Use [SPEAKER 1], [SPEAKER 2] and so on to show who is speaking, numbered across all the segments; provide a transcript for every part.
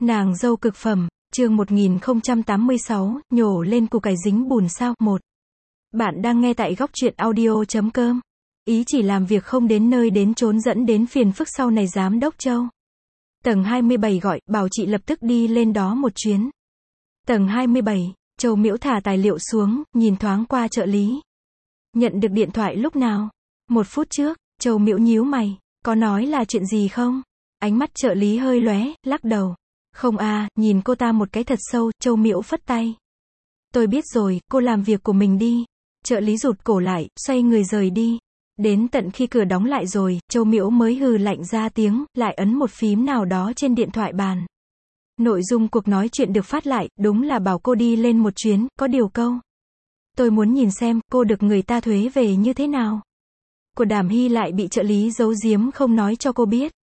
[SPEAKER 1] Nàng dâu cực phẩm, chương 1086, nhổ lên củ cải dính bùn sao, 1. Bạn đang nghe tại góc truyện audio.com. Ý chỉ làm việc không đến nơi đến chốn dẫn đến phiền phức sau này giám đốc Châu. Tầng 27 gọi, bảo chị lập tức đi lên đó một chuyến. Tầng 27, Châu Miễu thả tài liệu xuống, nhìn thoáng qua trợ lý. Nhận được điện thoại lúc nào? 1 phút trước, Châu Miễu nhíu mày, có nói là chuyện gì không? Ánh mắt trợ lý hơi lóe, lắc đầu. Không à, nhìn cô ta một cái thật sâu, Châu Miễu phất tay. Tôi biết rồi, cô làm việc của mình đi. Trợ lý rụt cổ lại, xoay người rời đi. Đến tận khi cửa đóng lại rồi, Châu Miễu mới hừ lạnh ra tiếng, lại ấn một phím nào đó trên điện thoại bàn. Nội dung cuộc nói chuyện được phát lại, đúng là bảo cô đi lên một chuyến, có điều câu. Tôi muốn nhìn xem, cô được người ta thuế về như thế nào. Của Đàm Hy lại bị trợ lý giấu giếm không nói cho cô biết.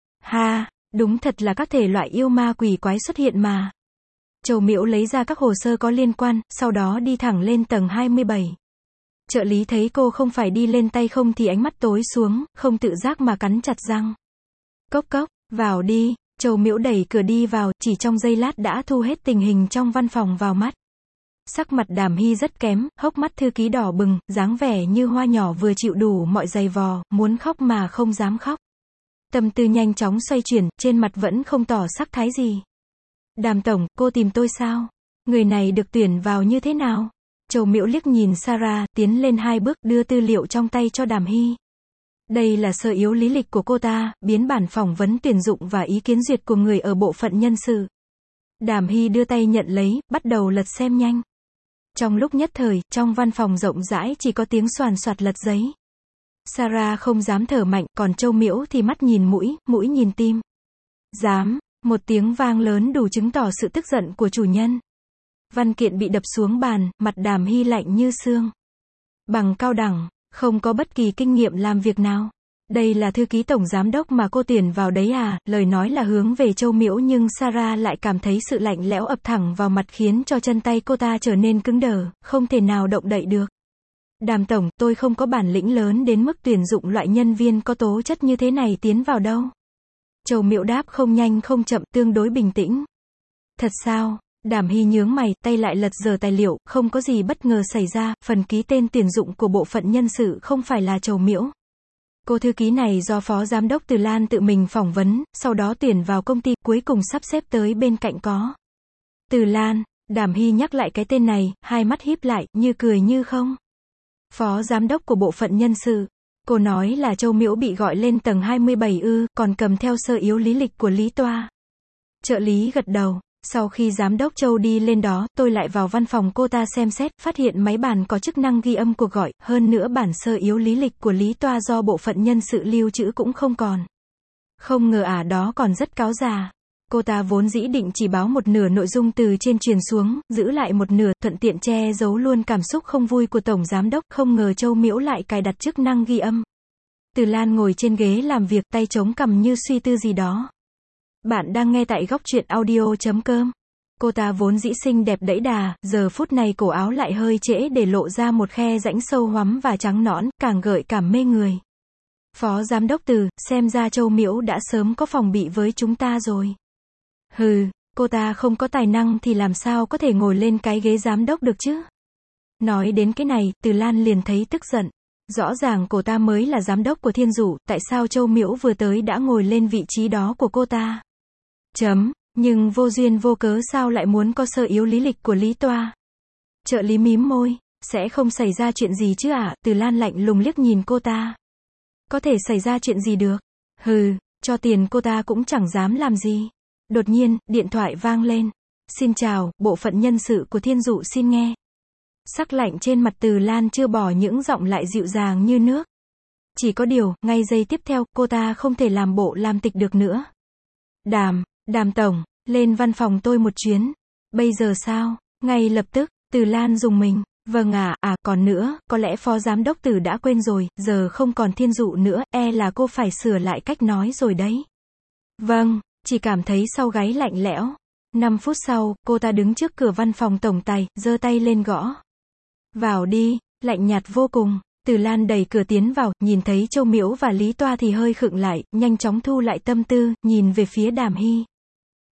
[SPEAKER 1] Ha, đúng thật là các thể loại yêu ma quỷ quái xuất hiện mà. Châu Miễu lấy ra các hồ sơ có liên quan, sau đó đi thẳng lên tầng 27. Trợ lý thấy cô không phải đi lên tay không thì ánh mắt tối xuống, không tự giác mà cắn chặt răng. Cốc cốc, vào đi. Châu Miễu đẩy cửa đi vào, chỉ trong giây lát đã thu hết tình hình trong văn phòng vào mắt. Sắc mặt Đàm Hy rất kém, hốc mắt thư ký đỏ bừng, dáng vẻ như hoa nhỏ vừa chịu đủ mọi giày vò, muốn khóc mà không dám khóc. Tâm tư nhanh chóng xoay chuyển, trên mặt vẫn không tỏ sắc thái gì. Đàm tổng, cô tìm tôi sao? Người này được tuyển vào như thế nào? Châu Miễu liếc nhìn Sarah, tiến lên 2 bước, đưa tư liệu trong tay cho Đàm Hy. Đây là sơ yếu lý lịch của cô ta, biến bản phỏng vấn tuyển dụng và ý kiến duyệt của người ở bộ phận nhân sự. Đàm Hy đưa tay nhận lấy, bắt đầu lật xem nhanh. Trong lúc nhất thời, trong văn phòng rộng rãi chỉ có tiếng xoàn xoạt lật giấy. Sarah không dám thở mạnh, còn Châu Miễu thì mắt nhìn mũi, mũi nhìn tim. Dám, một tiếng vang lớn đủ chứng tỏ sự tức giận của chủ nhân. Văn kiện bị đập xuống bàn, mặt Đàm Hy lạnh như xương. Bằng cao đẳng, không có bất kỳ kinh nghiệm làm việc nào. Đây là thư ký tổng giám đốc mà cô tuyển vào đấy à? Lời nói là hướng về Châu Miễu nhưng Sarah lại cảm thấy sự lạnh lẽo ập thẳng vào mặt khiến cho chân tay cô ta trở nên cứng đờ, không thể nào động đậy được. Đàm tổng, tôi không có bản lĩnh lớn đến mức tuyển dụng loại nhân viên có tố chất như thế này tiến vào đâu. Châu Miễu đáp không nhanh không chậm, tương đối bình tĩnh. Thật sao? Đàm Hy nhướng mày, tay lại lật dở tài liệu, không có gì bất ngờ xảy ra, phần ký tên tuyển dụng của bộ phận nhân sự không phải là Châu Miễu. Cô thư ký này do Phó Giám đốc Từ Lan tự mình phỏng vấn, sau đó tuyển vào công ty, cuối cùng sắp xếp tới bên cạnh có. Từ Lan, Đàm Hy nhắc lại cái tên này, hai mắt híp lại, như cười như không. Phó Giám đốc của bộ phận nhân sự. Cô nói là Châu Miễu bị gọi lên tầng 27 ư, còn cầm theo sơ yếu lý lịch của Lý Toa. Trợ lý gật đầu. Sau khi Giám đốc Châu đi lên đó, tôi lại vào văn phòng cô ta xem xét, phát hiện máy bàn có chức năng ghi âm cuộc gọi, hơn nữa bản sơ yếu lý lịch của Lý Toa do bộ phận nhân sự lưu trữ cũng không còn. Không ngờ đó còn rất cáo già. Cô ta vốn dĩ định chỉ báo một nửa nội dung từ trên truyền xuống, giữ lại một nửa, thuận tiện che giấu luôn cảm xúc không vui của Tổng Giám đốc, không ngờ Châu Miễu lại cài đặt chức năng ghi âm. Từ Lan ngồi trên ghế làm việc, tay chống cằm như suy tư gì đó. Bạn đang nghe tại góc truyện audio.com. Cô ta vốn dĩ xinh đẹp đẫy đà, giờ phút này cổ áo lại hơi trễ để lộ ra một khe rãnh sâu hoắm và trắng nõn, càng gợi cảm mê người. Phó Giám đốc Từ, xem ra Châu Miễu đã sớm có phòng bị với chúng ta rồi. Hừ, cô ta không có tài năng thì làm sao có thể ngồi lên cái ghế giám đốc được chứ? Nói đến cái này, Từ Lan liền thấy tức giận. Rõ ràng cô ta mới là giám đốc của Thiên Dụ, tại sao Châu Miễu vừa tới đã ngồi lên vị trí đó của cô ta? Nhưng vô duyên vô cớ sao lại muốn có sơ yếu lý lịch của Lý Toa? Trợ lý mím môi, sẽ không xảy ra chuyện gì chứ ạ? Từ Lan lạnh lùng liếc nhìn cô ta. Có thể xảy ra chuyện gì được? Hừ, cho tiền cô ta cũng chẳng dám làm gì. Đột nhiên, điện thoại vang lên. Xin chào, bộ phận nhân sự của Thiên Dụ xin nghe. Sắc lạnh trên mặt Từ Lan chưa bỏ những giọng lại dịu dàng như nước. Chỉ có điều, ngay giây tiếp theo, cô ta không thể làm bộ làm tịch được nữa. Đàm tổng, lên văn phòng tôi một chuyến. Bây giờ sao? Ngay lập tức, Từ Lan rùng mình. Vâng còn nữa, có lẽ Phó Giám đốc Từ đã quên rồi, giờ không còn Thiên Dụ nữa, là cô phải sửa lại cách nói rồi đấy. Vâng, chỉ cảm thấy sau gáy lạnh lẽo. 5 phút sau, cô ta đứng trước cửa văn phòng tổng tài, giơ tay lên gõ. Vào đi, lạnh nhạt vô cùng. Từ Lan đẩy cửa tiến vào, nhìn thấy Châu Miễu và Lý Toa thì hơi khựng lại, nhanh chóng thu lại tâm tư, nhìn về phía Đàm Hy.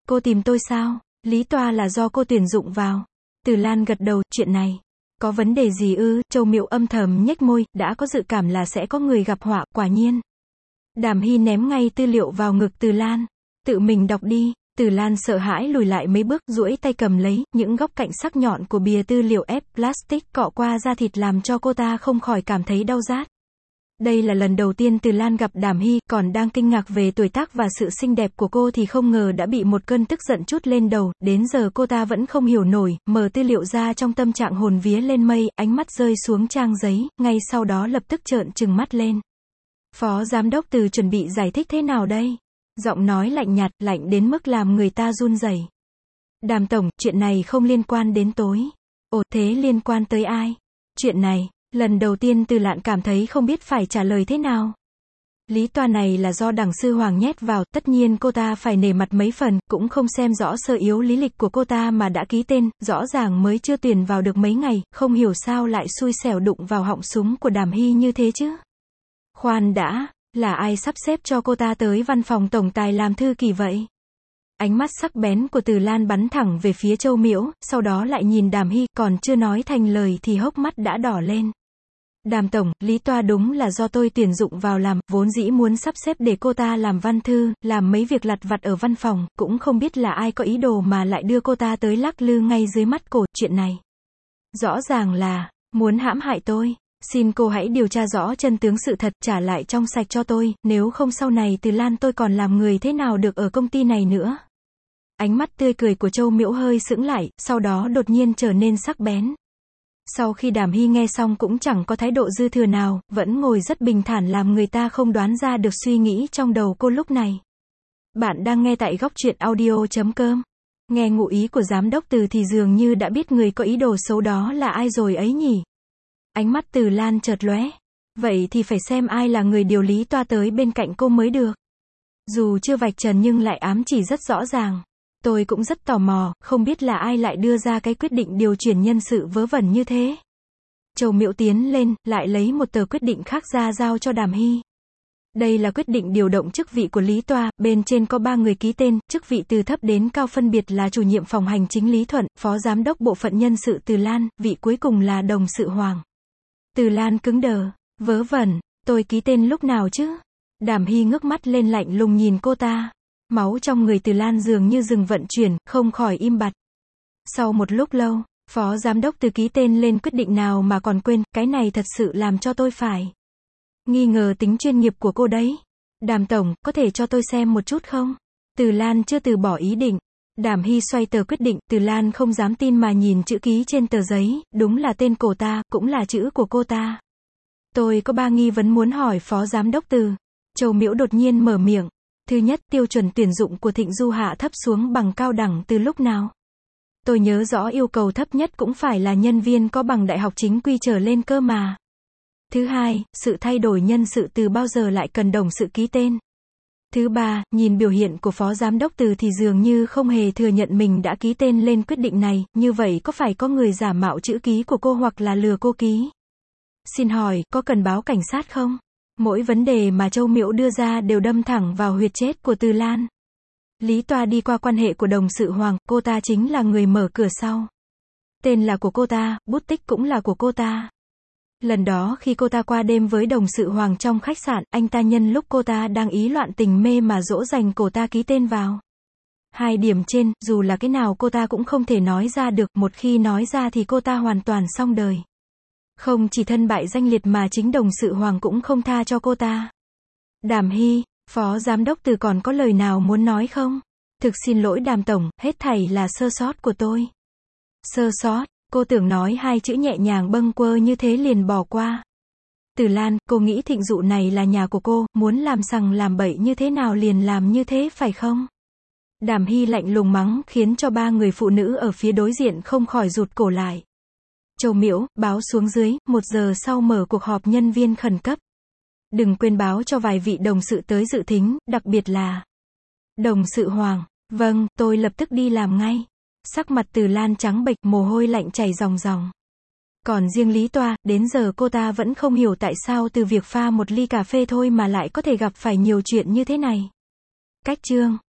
[SPEAKER 1] cô tìm tôi sao? Lý Toa là do cô tuyển dụng vào. Từ Lan gật đầu, chuyện này. Có vấn đề gì ư? Châu Miệu âm thầm nhếch môi, đã có dự cảm là sẽ có người gặp họa, quả nhiên. Đàm Hy ném ngay tư liệu vào ngực Từ Lan. Tự mình đọc đi. Từ Lan sợ hãi lùi lại mấy bước, duỗi tay cầm lấy, những góc cạnh sắc nhọn của bìa tư liệu ép plastic cọ qua da thịt làm cho cô ta không khỏi cảm thấy đau rát. Đây là lần đầu tiên Từ Lan gặp Đàm Hy, còn đang kinh ngạc về tuổi tác và sự xinh đẹp của cô thì không ngờ đã bị một cơn tức giận trút lên đầu, đến giờ cô ta vẫn không hiểu nổi, mở tư liệu ra trong tâm trạng hồn vía lên mây, ánh mắt rơi xuống trang giấy, ngay sau đó lập tức trợn trừng mắt lên. Phó giám đốc Từ chuẩn bị giải thích thế nào đây? Giọng nói lạnh nhạt, lạnh đến mức làm người ta run rẩy. Đàm tổng, chuyện này không liên quan đến tôi. Ồ, thế liên quan tới ai? Chuyện này, lần đầu tiên Từ Lạn cảm thấy không biết phải trả lời thế nào. Lý Toa này là do đằng sư Hoàng nhét vào, tất nhiên cô ta phải nể mặt mấy phần, cũng không xem rõ sơ yếu lý lịch của cô ta mà đã ký tên, rõ ràng mới chưa tuyển vào được mấy ngày, không hiểu sao lại xui xẻo đụng vào họng súng của Đàm Hy như thế chứ. Khoan đã, là ai sắp xếp cho cô ta tới văn phòng tổng tài làm thư ký vậy? Ánh mắt sắc bén của Từ Lan bắn thẳng về phía Châu Miễu, sau đó lại nhìn Đàm Hy, còn chưa nói thành lời thì hốc mắt đã đỏ lên. Đàm tổng, Lý Toa đúng là do tôi tuyển dụng vào làm, vốn dĩ muốn sắp xếp để cô ta làm văn thư, làm mấy việc lặt vặt ở văn phòng, cũng không biết là ai có ý đồ mà lại đưa cô ta tới lắc lư ngay dưới mắt cổ, chuyện này. Rõ ràng là, muốn hãm hại tôi. Xin cô hãy điều tra rõ chân tướng sự thật, trả lại trong sạch cho tôi, nếu không sau này Từ Lan tôi còn làm người thế nào được ở công ty này nữa. Ánh mắt tươi cười của Châu Miễu hơi sững lại, sau đó đột nhiên trở nên sắc bén. Sau khi Đàm Hy nghe xong cũng chẳng có thái độ dư thừa nào, vẫn ngồi rất bình thản làm người ta không đoán ra được suy nghĩ trong đầu cô lúc này. Bạn đang nghe tại góc truyện audio.com. Nghe ngụ ý của giám đốc Từ thì dường như đã biết người có ý đồ xấu đó là ai rồi ấy nhỉ. Ánh mắt Từ Lan chợt lóe. Vậy thì phải xem ai là người điều Lý Toa tới bên cạnh cô mới được. Dù chưa vạch trần nhưng lại ám chỉ rất rõ ràng. Tôi cũng rất tò mò, không biết là ai lại đưa ra cái quyết định điều chuyển nhân sự vớ vẩn như thế. Châu Miễu tiến lên, lại lấy một tờ quyết định khác ra giao cho Đàm Hy. Đây là quyết định điều động chức vị của Lý Toa, bên trên có 3 người ký tên, chức vị từ thấp đến cao phân biệt là chủ nhiệm phòng hành chính Lý Thuận, phó giám đốc bộ phận nhân sự Từ Lan, vị cuối cùng là đồng sự Hoàng. Từ Lan cứng đờ, vớ vẩn, tôi ký tên lúc nào chứ? Đàm Hy ngước mắt lên lạnh lùng nhìn cô ta. Máu trong người Từ Lan dường như dừng vận chuyển, không khỏi im bặt. Sau một lúc lâu, phó giám đốc Từ ký tên lên quyết định nào mà còn quên, cái này thật sự làm cho tôi phải nghi ngờ tính chuyên nghiệp của cô đấy. Đàm tổng, có thể cho tôi xem một chút không? Từ Lan chưa từ bỏ ý định. Đàm Hy xoay tờ quyết định, Từ Lan không dám tin mà nhìn chữ ký trên tờ giấy, đúng là tên cô ta, cũng là chữ của cô ta. Tôi có 3 nghi vấn muốn hỏi phó giám đốc Từ. Châu Miễu đột nhiên mở miệng. Thứ nhất, tiêu chuẩn tuyển dụng của Thịnh Du hạ thấp xuống bằng cao đẳng từ lúc nào? Tôi nhớ rõ yêu cầu thấp nhất cũng phải là nhân viên có bằng đại học chính quy trở lên cơ mà. Thứ hai, sự thay đổi nhân sự từ bao giờ lại cần đồng sự ký tên? Thứ ba, nhìn biểu hiện của phó giám đốc Từ thì dường như không hề thừa nhận mình đã ký tên lên quyết định này, như vậy có phải có người giả mạo chữ ký của cô hoặc là lừa cô ký? Xin hỏi, có cần báo cảnh sát không? Mỗi vấn đề mà Châu Miễu đưa ra đều đâm thẳng vào huyệt chết của Từ Lan. Lý Toa đi qua quan hệ của đồng sự Hoàng, cô ta chính là người mở cửa sau. Tên là của cô ta, bút tích cũng là của cô ta. Lần đó khi cô ta qua đêm với đồng sự Hoàng trong khách sạn, anh ta nhân lúc cô ta đang ý loạn tình mê mà dỗ dành cô ta ký tên vào. 2 điểm trên, dù là cái nào cô ta cũng không thể nói ra được, một khi nói ra thì cô ta hoàn toàn xong đời. Không chỉ thân bại danh liệt mà chính đồng sự Hoàng cũng không tha cho cô ta. Đàm Hy, phó giám đốc Từ còn có lời nào muốn nói không? Thực xin lỗi Đàm tổng, hết thảy là sơ sót của tôi. Sơ sót, cô tưởng nói 2 chữ nhẹ nhàng bâng quơ như thế liền bỏ qua. Từ Lan, cô nghĩ Thịnh Dụ này là nhà của cô, muốn làm sằng làm bậy như thế nào liền làm như thế phải không? Đàm Hy lạnh lùng mắng khiến cho 3 người phụ nữ ở phía đối diện không khỏi rụt cổ lại. Châu Miễu, báo xuống dưới, 1 giờ sau mở cuộc họp nhân viên khẩn cấp. Đừng quên báo cho vài vị đồng sự tới dự thính, đặc biệt là đồng sự Hoàng. Vâng, tôi lập tức đi làm ngay. Sắc mặt Từ Lan trắng bệch, mồ hôi lạnh chảy ròng ròng. Còn riêng Lý Toa, đến giờ cô ta vẫn không hiểu tại sao từ việc pha một ly cà phê thôi mà lại có thể gặp phải nhiều chuyện như thế này. Cách chương